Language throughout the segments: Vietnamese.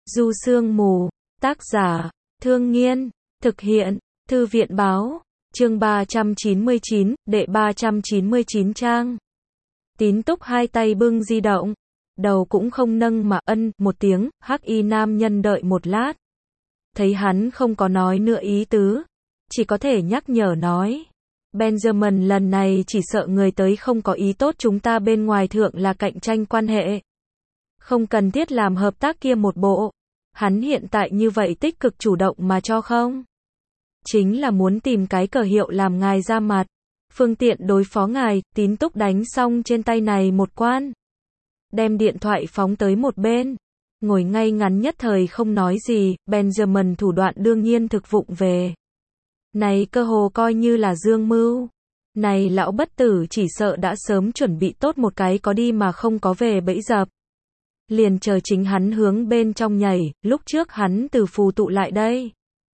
Du Sương Mù, tác giả, Thương Nghiên, thực hiện, Thư viện Báo, chương 399, đệ 399 trang. Tín Túc hai tay bưng di động, đầu cũng không nâng mà ân một tiếng, hắc y nam nhân đợi một lát. Thấy hắn không có nói nữa ý tứ, chỉ có thể nhắc nhở nói. Benjamin lần này chỉ sợ người tới không có ý tốt, chúng ta bên ngoài thượng là cạnh tranh quan hệ. Không cần thiết làm hợp tác kia một bộ. Hắn hiện tại như vậy tích cực chủ động mà cho không? Chính là muốn tìm cái cờ hiệu làm ngài ra mặt. Phương tiện đối phó ngài. Tín Túc đánh xong trên tay này một quan. Đem điện thoại phóng tới một bên. Ngồi ngay ngắn nhất thời không nói gì. Benjamin thủ đoạn đương nhiên thực vụng về. Này cơ hồ coi như là dương mưu. Này lão bất tử chỉ sợ đã sớm chuẩn bị tốt một cái có đi mà không có về bẫy dập. Liền chờ chính hắn hướng bên trong nhảy. Lúc trước hắn từ phù tụ lại đây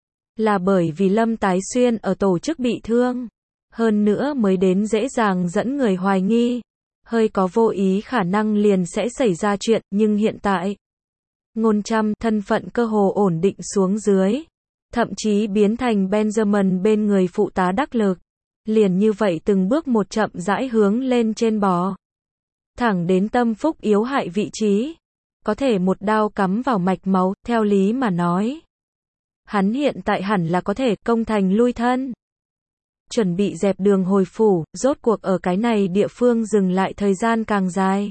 là bởi vì Lâm Tái Xuyên ở tổ chức bị thương. Hơn nữa mới đến dễ dàng dẫn người hoài nghi. Hơi có vô ý khả năng liền sẽ xảy ra chuyện, nhưng hiện tại Ngôn Trăm thân phận cơ hồ ổn định xuống dưới. Thậm chí biến thành Benjamin bên người phụ tá đắc lực. Liền như vậy từng bước một chậm rãi hướng lên trên bò. Thẳng đến tâm phúc yếu hại vị trí. Có thể một đao cắm vào mạch máu, theo lý mà nói. Hắn hiện tại hẳn là có thể công thành lui thân. Chuẩn bị dẹp đường hồi phủ, rốt cuộc ở cái này địa phương dừng lại thời gian càng dài.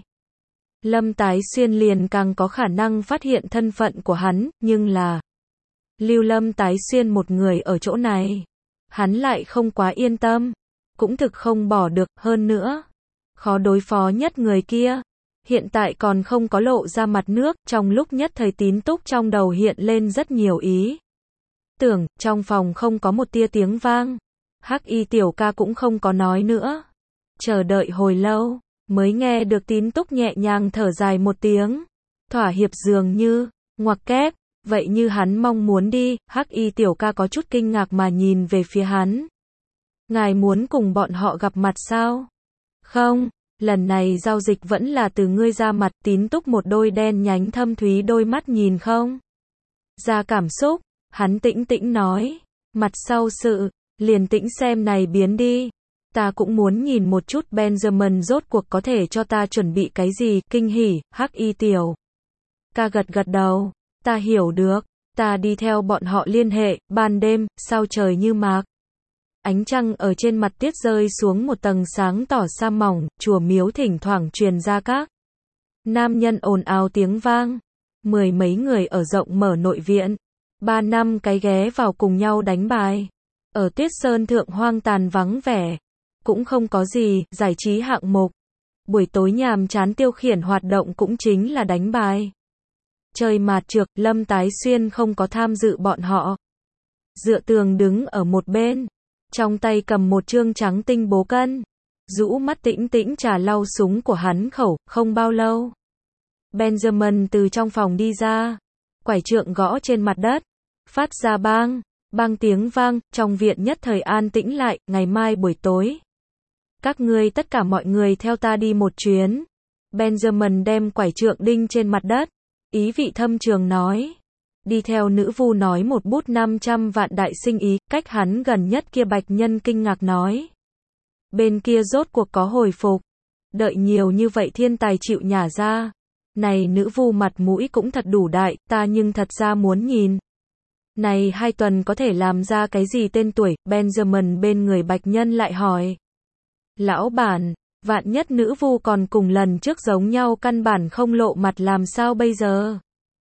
Lâm Tái Xuyên liền càng có khả năng phát hiện thân phận của hắn, nhưng là lưu Lâm Tái Xuyên một người ở chỗ này. Hắn lại không quá yên tâm, cũng thực không bỏ được, hơn nữa. Khó đối phó nhất người kia. Hiện tại còn không có lộ ra mặt nước, trong lúc nhất thời Tín Túc trong đầu hiện lên rất nhiều ý. Tưởng, trong phòng không có một tia tiếng vang. Hắc y tiểu ca cũng không có nói nữa. Chờ đợi hồi lâu, mới nghe được Tín Túc nhẹ nhàng thở dài một tiếng. Thỏa hiệp dường như, ngoặc kép, vậy như hắn mong muốn đi. Hắc y tiểu ca có chút kinh ngạc mà nhìn về phía hắn. Ngài muốn cùng bọn họ gặp mặt sao? Không. Lần này giao dịch vẫn là từ ngươi ra mặt. Tín Túc một đôi đen nhánh thâm thúy đôi mắt nhìn không ra cảm xúc, hắn tĩnh tĩnh nói, mặt sau sự, liền tĩnh xem này biến đi. Ta cũng muốn nhìn một chút Benjamin rốt cuộc có thể cho ta chuẩn bị cái gì, kinh hỉ. Hắc y tiểu ca gật gật đầu, ta hiểu được, ta đi theo bọn họ liên hệ. Ban đêm, sao trời như mạc. Ánh trăng ở trên mặt tuyết rơi xuống một tầng sáng tỏ sa mỏng, chùa miếu thỉnh thoảng truyền ra các nam nhân ồn ào tiếng vang. Mười mấy người ở rộng mở nội viện. 3 năm cái ghé vào cùng nhau đánh bài. Ở tuyết sơn thượng hoang tàn vắng vẻ. Cũng không có gì, giải trí hạng mục. Buổi tối nhàm chán tiêu khiển hoạt động cũng chính là đánh bài. Trời mạt trược, Lâm Tái Xuyên không có tham dự bọn họ. Dựa tường đứng ở một bên. Trong tay cầm một trương trắng tinh bố cân. Rũ mắt tĩnh tĩnh trà lau súng của hắn khẩu. Không bao lâu, Benjamin từ trong phòng đi ra. Quải trượng gõ trên mặt đất. Phát ra bang, bang tiếng vang. Trong viện nhất thời an tĩnh lại. Ngày mai buổi tối, các ngươi tất cả mọi người theo ta đi một chuyến. Benjamin đem quải trượng đinh trên mặt đất. Ý vị thâm trường nói. Đi theo nữ vu nói một bút 500 vạn đại sinh ý. Cách hắn gần nhất kia bạch nhân kinh ngạc nói. Bên kia rốt cuộc có hồi phục. Đợi nhiều như vậy thiên tài chịu nhả ra. Này nữ vu mặt mũi cũng thật đủ đại. Ta nhưng thật ra muốn nhìn. Này 2 tuần có thể làm ra cái gì tên tuổi. Benjamin bên người bạch nhân lại hỏi. Lão bản, vạn nhất nữ vu còn cùng lần trước giống nhau căn bản không lộ mặt làm sao bây giờ?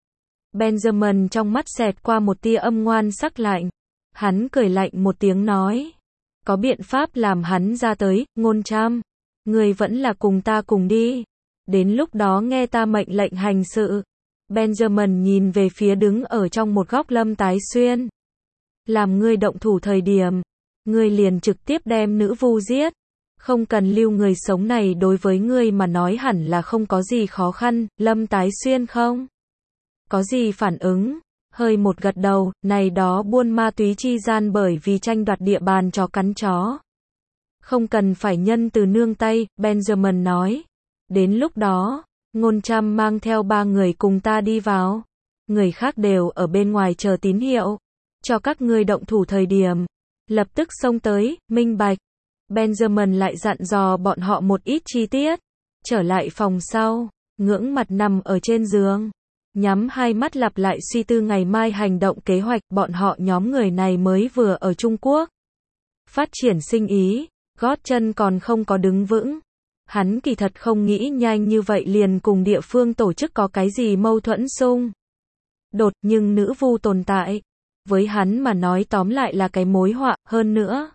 Benjamin trong mắt xẹt qua một tia âm ngoan sắc lạnh. Hắn cười lạnh một tiếng nói. Có biện pháp làm hắn ra tới. Ngôn Trăm, người vẫn là cùng ta cùng đi. Đến lúc đó nghe ta mệnh lệnh hành sự. Benjamin nhìn về phía đứng ở trong một góc Lâm Tái Xuyên. Làm ngươi động thủ thời điểm, ngươi liền trực tiếp đem nữ vu giết. Không cần lưu người sống này, đối với ngươi mà nói hẳn là không có gì khó khăn. Lâm Tái Xuyên không có gì phản ứng, hơi một gật đầu. Này đó buôn ma túy chi gian bởi vì tranh đoạt địa bàn chó cắn chó. Không cần phải nhân từ nương tay. Benjamin nói. Đến lúc đó, Ngôn Trăm mang theo 3 người cùng ta đi vào. người khác đều ở bên ngoài chờ tín hiệu. Cho các ngươi động thủ thời điểm. Lập tức xông tới, minh bạch. Benjamin lại dặn dò bọn họ một ít chi tiết. Trở lại phòng sau, ngưỡng mặt nằm ở trên giường. Nhắm hai mắt lặp lại suy tư ngày mai hành động kế hoạch. Bọn họ nhóm người này mới vừa ở Trung Quốc. Phát triển sinh ý, gót chân còn không có đứng vững. Hắn kỳ thật không nghĩ nhanh như vậy liền cùng địa phương tổ chức có cái gì mâu thuẫn xung đột, nhưng nữ vu tồn tại. Với hắn mà nói tóm lại là cái mối họa, hơn nữa.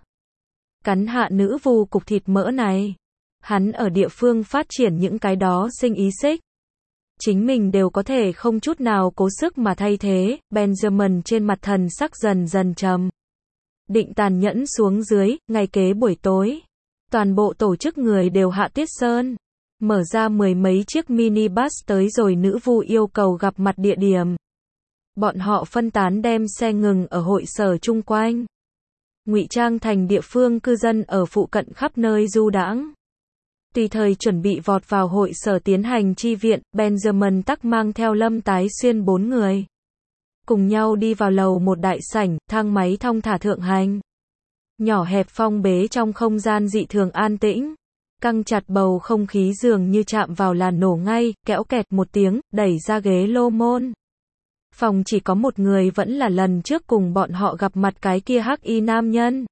Cắn hạ nữ vu cục thịt mỡ này. Hắn ở địa phương phát triển những cái đó sinh ý xích. Chính mình đều có thể không chút nào cố sức mà thay thế. Benjamin trên mặt thần sắc dần dần trầm. Định tàn nhẫn xuống dưới, ngày kế buổi tối. Toàn bộ tổ chức người đều hạ tiết sơn. Mở ra mười mấy chiếc minibus tới rồi nữ vu yêu cầu gặp mặt địa điểm. Bọn họ phân tán đem xe ngừng ở hội sở chung quanh. Ngụy trang thành địa phương cư dân ở phụ cận khắp nơi du đãng. Tùy thời chuẩn bị vọt vào hội sở tiến hành chi viện, Benjamin tắc mang theo Lâm Tái Xuyên 4 người. Cùng nhau đi vào lầu một đại sảnh, thang máy thong thả thượng hành. Nhỏ hẹp phong bế trong không gian dị thường an tĩnh. Căng chặt bầu không khí dường như chạm vào là nổ ngay, kẽo kẹt một tiếng, đẩy ra ghế lô môn. Phòng chỉ có một người vẫn là lần trước cùng bọn họ gặp mặt cái kia hắc y nam nhân.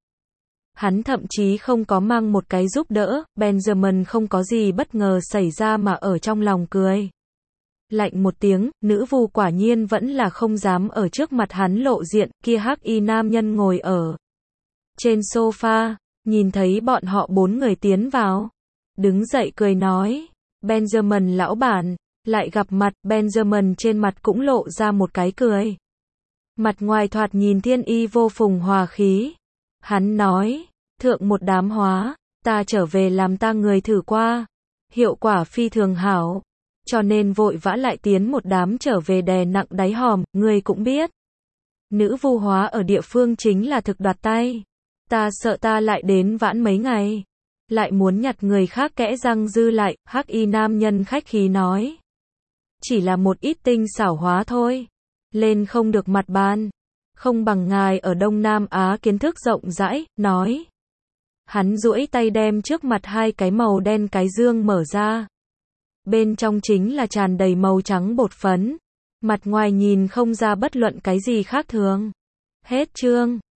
Hắn thậm chí không có mang một cái giúp đỡ, Benjamin không có gì bất ngờ xảy ra mà ở trong lòng cười. Lạnh một tiếng, nữ vu quả nhiên vẫn là không dám ở trước mặt hắn lộ diện, kia hắc y nam nhân ngồi ở trên sofa, nhìn thấy bọn họ 4 người tiến vào. Đứng dậy cười nói, Benjamin lão bản, lại gặp mặt, Benjamin trên mặt cũng lộ ra một cái cười. Mặt ngoài thoạt nhìn thiên y vô phùng hòa khí. Hắn nói, thượng một đám hóa, ta trở về làm ta người thử qua. Hiệu quả phi thường hảo. Cho nên vội vã lại tiến một đám trở về đè nặng đáy hòm, người cũng biết. Nữ vu hóa ở địa phương chính là thực đoạt tay. Ta sợ ta lại đến vãn mấy ngày. Lại muốn nhặt người khác kẽ răng dư lại, hắc y nam nhân khách khí nói. Chỉ là một ít tinh xảo hóa thôi. Lên không được mặt bàn. Không bằng ngài ở Đông Nam Á kiến thức rộng rãi, nói. Hắn duỗi tay đem trước mặt 2 cái màu đen cái dương mở ra. Bên trong chính là tràn đầy màu trắng bột phấn. Mặt ngoài nhìn không ra bất luận cái gì khác thường. Hết chương.